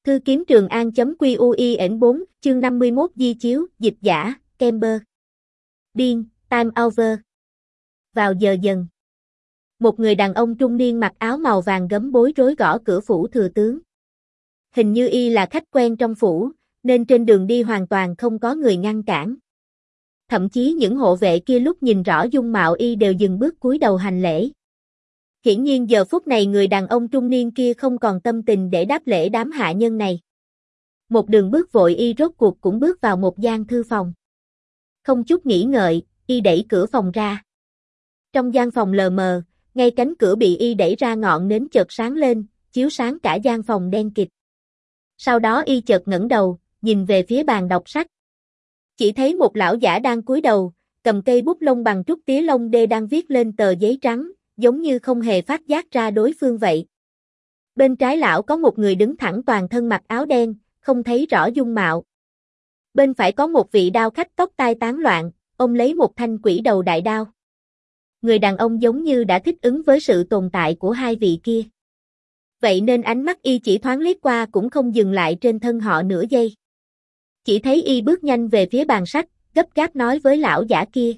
Thư kiếm Trường An.QUIN4, chương 51 di chiếu, dịch giả, Kemper. Điên, time over. Vào giờ dần. Một người đàn ông trung niên mặc áo màu vàng gấm bối rối gõ cửa phủ thừa tướng. Hình như y là khách quen trong phủ, nên trên đường đi hoàn toàn không có người ngăn cản. Thậm chí những hộ vệ kia lúc nhìn rõ dung mạo y đều dừng bước cúi đầu hành lễ. Hiển nhiên giờ phút này người đàn ông trung niên kia không còn tâm tình để đáp lễ đám hạ nhân này. Một đường bước vội y rốt cuộc cũng bước vào một gian thư phòng. Không chút nghĩ ngợi, y đẩy cửa phòng ra. Trong gian phòng lờ mờ, ngay cánh cửa bị y đẩy ra ngọn nến chợt sáng lên, chiếu sáng cả gian phòng đen kịt. Sau đó y chợt ngẩng đầu, nhìn về phía bàn đọc sách. Chỉ thấy một lão giả đang cúi đầu, cầm cây bút lông bằng trúc tía lông đê đang viết lên tờ giấy trắng, giống như không hề phát giác ra đối phương vậy. Bên trái lão có một người đứng thẳng toàn thân mặc áo đen, không thấy rõ dung mạo. Bên phải có một vị đao khách tóc tai tán loạn, ôm lấy một thanh quỷ đầu đại đao. Người đàn ông giống như đã thích ứng với sự tồn tại của hai vị kia. Vậy nên ánh mắt y chỉ thoáng liếc qua cũng không dừng lại trên thân họ nửa giây. Chỉ thấy y bước nhanh về phía bàn sách, gấp gáp nói với lão giả kia.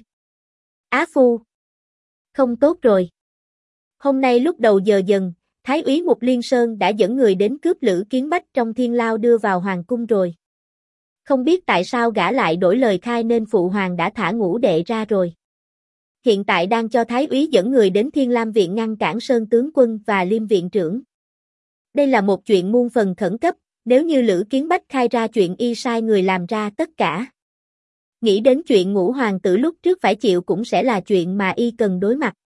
Á phu! Không tốt rồi. Hôm nay lúc đầu giờ dần, Thái úy Mục Liên Sơn đã dẫn người đến cướp Lữ Kiến Bách trong Thiên Lao đưa vào hoàng cung rồi. Không biết tại sao gã lại đổi lời khai nên phụ hoàng đã thả Ngũ đệ ra rồi. Hiện tại đang cho Thái úy dẫn người đến Thiên Lam viện ngăn cản Sơn tướng quân và Liêm viện trưởng. Đây là một chuyện muôn phần khẩn cấp, nếu như Lữ Kiến Bách khai ra chuyện y sai người làm ra tất cả. Nghĩ đến chuyện Ngũ hoàng tử lúc trước phải chịu cũng sẽ là chuyện mà y cần đối mặt.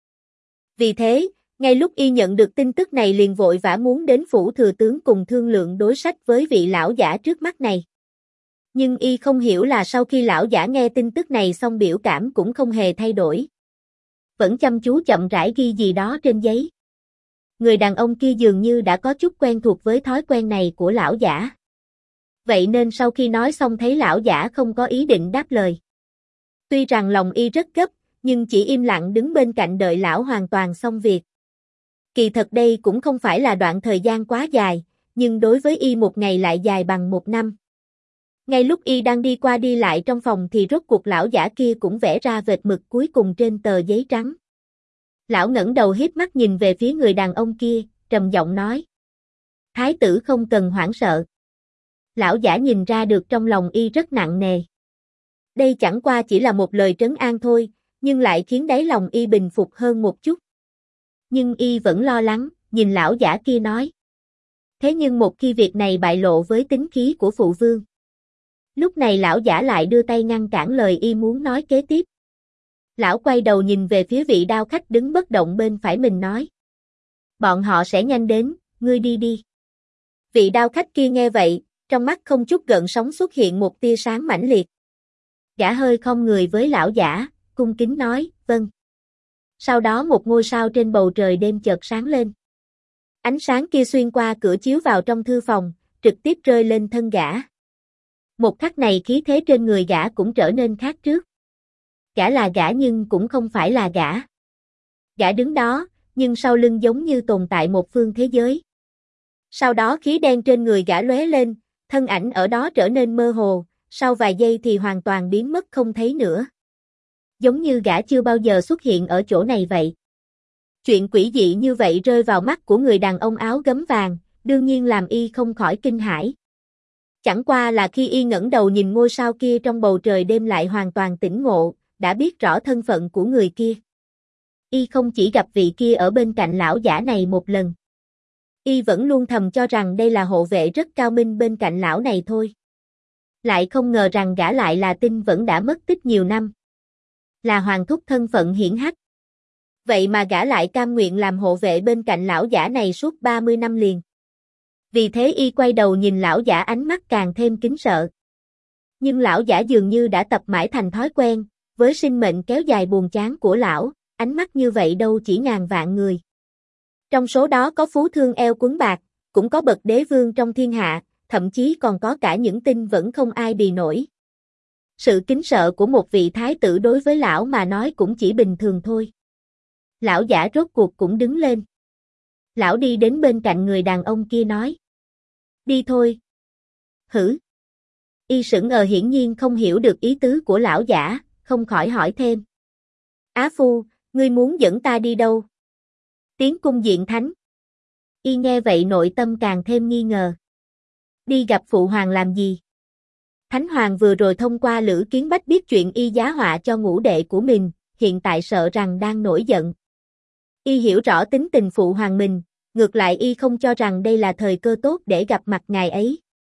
Vì thế, ngay lúc y nhận được tin tức này liền vội vã muốn đến phủ thừa tướng cùng thương lượng đối sách với vị lão giả trước mắt này. Nhưng y không hiểu là sau khi lão giả nghe tin tức này xong biểu cảm cũng không hề thay đổi. Vẫn chăm chú chậm rãi ghi gì đó trên giấy. Người đàn ông kia dường như đã có chút quen thuộc với thói quen này của lão giả. Vậy nên sau khi nói xong thấy lão giả không có ý định đáp lời. Tuy rằng lòng y rất gấp, nhưng chỉ im lặng đứng bên cạnh đợi lão hoàn toàn xong việc. Kỳ thật đây cũng không phải là đoạn thời gian quá dài, nhưng đối với y một ngày lại dài bằng một năm. Ngay lúc y đang đi qua đi lại trong phòng thì rốt cuộc lão giả kia cũng vẽ ra vệt mực cuối cùng trên tờ giấy trắng. Lão ngẩng đầu híp mắt nhìn về phía người đàn ông kia, trầm giọng nói. Thái tử không cần hoảng sợ. Lão giả nhìn ra được trong lòng y rất nặng nề. Đây chẳng qua chỉ là một lời trấn an thôi, nhưng lại khiến đáy lòng y bình phục hơn một chút. Nhưng y vẫn lo lắng, nhìn lão giả kia nói. Thế nhưng một khi việc này bại lộ với tính khí của phụ vương. Lúc này lão giả lại đưa tay ngăn cản lời y muốn nói kế tiếp. Lão quay đầu nhìn về phía vị đao khách đứng bất động bên phải mình nói. Bọn họ sẽ nhanh đến, ngươi đi đi. Vị đao khách kia nghe vậy, trong mắt không chút gợn sóng xuất hiện một tia sáng mãnh liệt. Gã hơi khom người với lão giả, cung kính nói, vâng. Sau đó một ngôi sao trên bầu trời đêm chợt sáng lên. Ánh sáng kia xuyên qua cửa chiếu vào trong thư phòng, trực tiếp rơi lên thân gã. Một khắc này khí thế trên người gã cũng trở nên khác trước. Gã là gã nhưng cũng không phải là gã. Gã đứng đó, nhưng sau lưng giống như tồn tại một phương thế giới. Sau đó khí đen trên người gã lóe lên, thân ảnh ở đó trở nên mơ hồ, sau vài giây thì hoàn toàn biến mất không thấy nữa. Giống như gã chưa bao giờ xuất hiện ở chỗ này vậy. Chuyện quỷ dị như vậy rơi vào mắt của người đàn ông áo gấm vàng, đương nhiên làm y không khỏi kinh hãi. Chẳng qua là khi y ngẩng đầu nhìn ngôi sao kia trong bầu trời đêm lại hoàn toàn tỉnh ngộ, đã biết rõ thân phận của người kia. Y không chỉ gặp vị kia ở bên cạnh lão giả này một lần. Y vẫn luôn thầm cho rằng đây là hộ vệ rất cao minh bên cạnh lão này thôi. Lại không ngờ rằng gã lại là Tinh Vẫn đã mất tích nhiều năm. Là hoàng thúc thân phận hiển hách. Vậy mà gã lại cam nguyện làm hộ vệ bên cạnh lão giả này suốt 30 năm liền. Vì thế y quay đầu nhìn lão giả ánh mắt càng thêm kính sợ. Nhưng lão giả dường như đã tập mãi thành thói quen, với sinh mệnh kéo dài buồn chán của lão, ánh mắt như vậy đâu chỉ ngàn vạn người. Trong số đó có phú thương eo quấn bạc, cũng có bậc đế vương trong thiên hạ, thậm chí còn có cả những Tinh Vẫn không ai bì nổi. Sự kính sợ của một vị thái tử đối với lão mà nói cũng chỉ bình thường thôi. Lão giả rốt cuộc cũng đứng lên. Lão đi đến bên cạnh người đàn ông kia nói. Đi thôi, Hử? Y sững hiển nhiên không hiểu được ý tứ của lão giả, không khỏi hỏi thêm. Á phu, ngươi muốn dẫn ta đi đâu? Tiến cung diện thánh. Y nghe vậy nội tâm càng thêm nghi ngờ. Đi gặp phụ hoàng làm gì? Thánh hoàng vừa rồi thông qua Lữ Kiến Bách biết chuyện y giá họa cho ngũ đệ của mình, hiện tại sợ rằng đang nổi giận. Y hiểu rõ tính tình phụ hoàng mình, ngược lại y không cho rằng đây là thời cơ tốt để gặp mặt ngài ấy.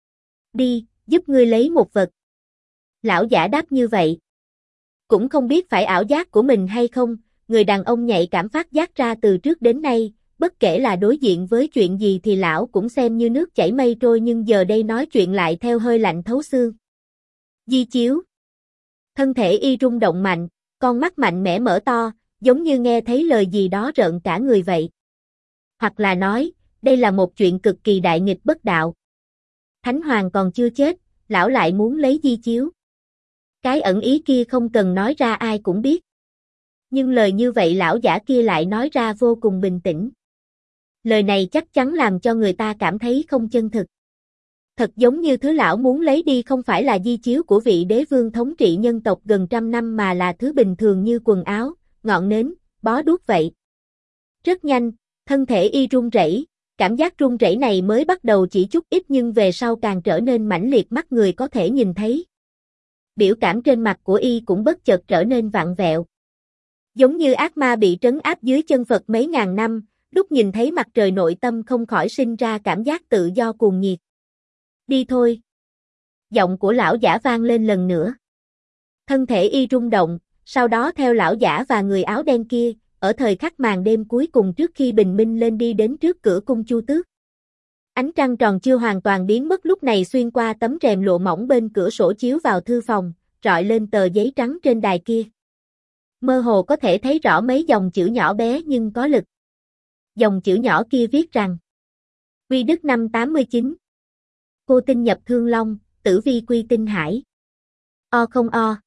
Đi, giúp ngươi lấy một vật. Lão giả đáp như vậy. Cũng không biết phải ảo giác của mình hay không, người đàn ông nhạy cảm phát giác ra từ trước đến nay, bất kể là đối diện với chuyện gì thì lão cũng xem như nước chảy mây trôi nhưng giờ đây nói chuyện lại theo hơi lạnh thấu xương. Di chiếu. Thân thể y rung động mạnh, con mắt mạnh mẽ mở to, giống như nghe thấy lời gì đó rợn cả người vậy. Hoặc là nói, đây là một chuyện cực kỳ đại nghịch bất đạo. Thánh hoàng còn chưa chết, lão lại muốn lấy di chiếu. Cái ẩn ý kia không cần nói ra ai cũng biết. Nhưng lời như vậy lão giả kia lại nói ra vô cùng bình tĩnh. Lời này chắc chắn làm cho người ta cảm thấy không chân thực. Thật giống như thứ lão muốn lấy đi không phải là di chiếu của vị đế vương thống trị nhân tộc gần trăm năm mà là thứ bình thường như quần áo, ngọn nến, bó đuốc vậy. Rất nhanh, thân thể y run rẩy, cảm giác run rẩy này mới bắt đầu chỉ chút ít nhưng về sau càng trở nên mãnh liệt mắt người có thể nhìn thấy. Biểu cảm trên mặt của y cũng bất chợt trở nên vặn vẹo. Giống như ác ma bị trấn áp dưới chân Phật mấy ngàn năm, lúc nhìn thấy mặt trời nội tâm không khỏi sinh ra cảm giác tự do cuồng nhiệt. Đi thôi. Giọng của lão giả vang lên lần nữa. Thân thể y rung động, sau đó theo lão giả và người áo đen kia, ở thời khắc màn đêm cuối cùng trước khi bình minh lên đi đến trước cửa cung Chu Tước. Ánh trăng tròn chưa hoàn toàn biến mất lúc này xuyên qua tấm rèm lụa mỏng bên cửa sổ chiếu vào thư phòng, rọi lên tờ giấy trắng trên đài kia. Mơ hồ có thể thấy rõ mấy dòng chữ nhỏ bé nhưng có lực. Dòng chữ nhỏ kia viết rằng: Quy Đức năm 89. Cô tinh nhập Thương Long, tử vi quy tinh hải. O không o.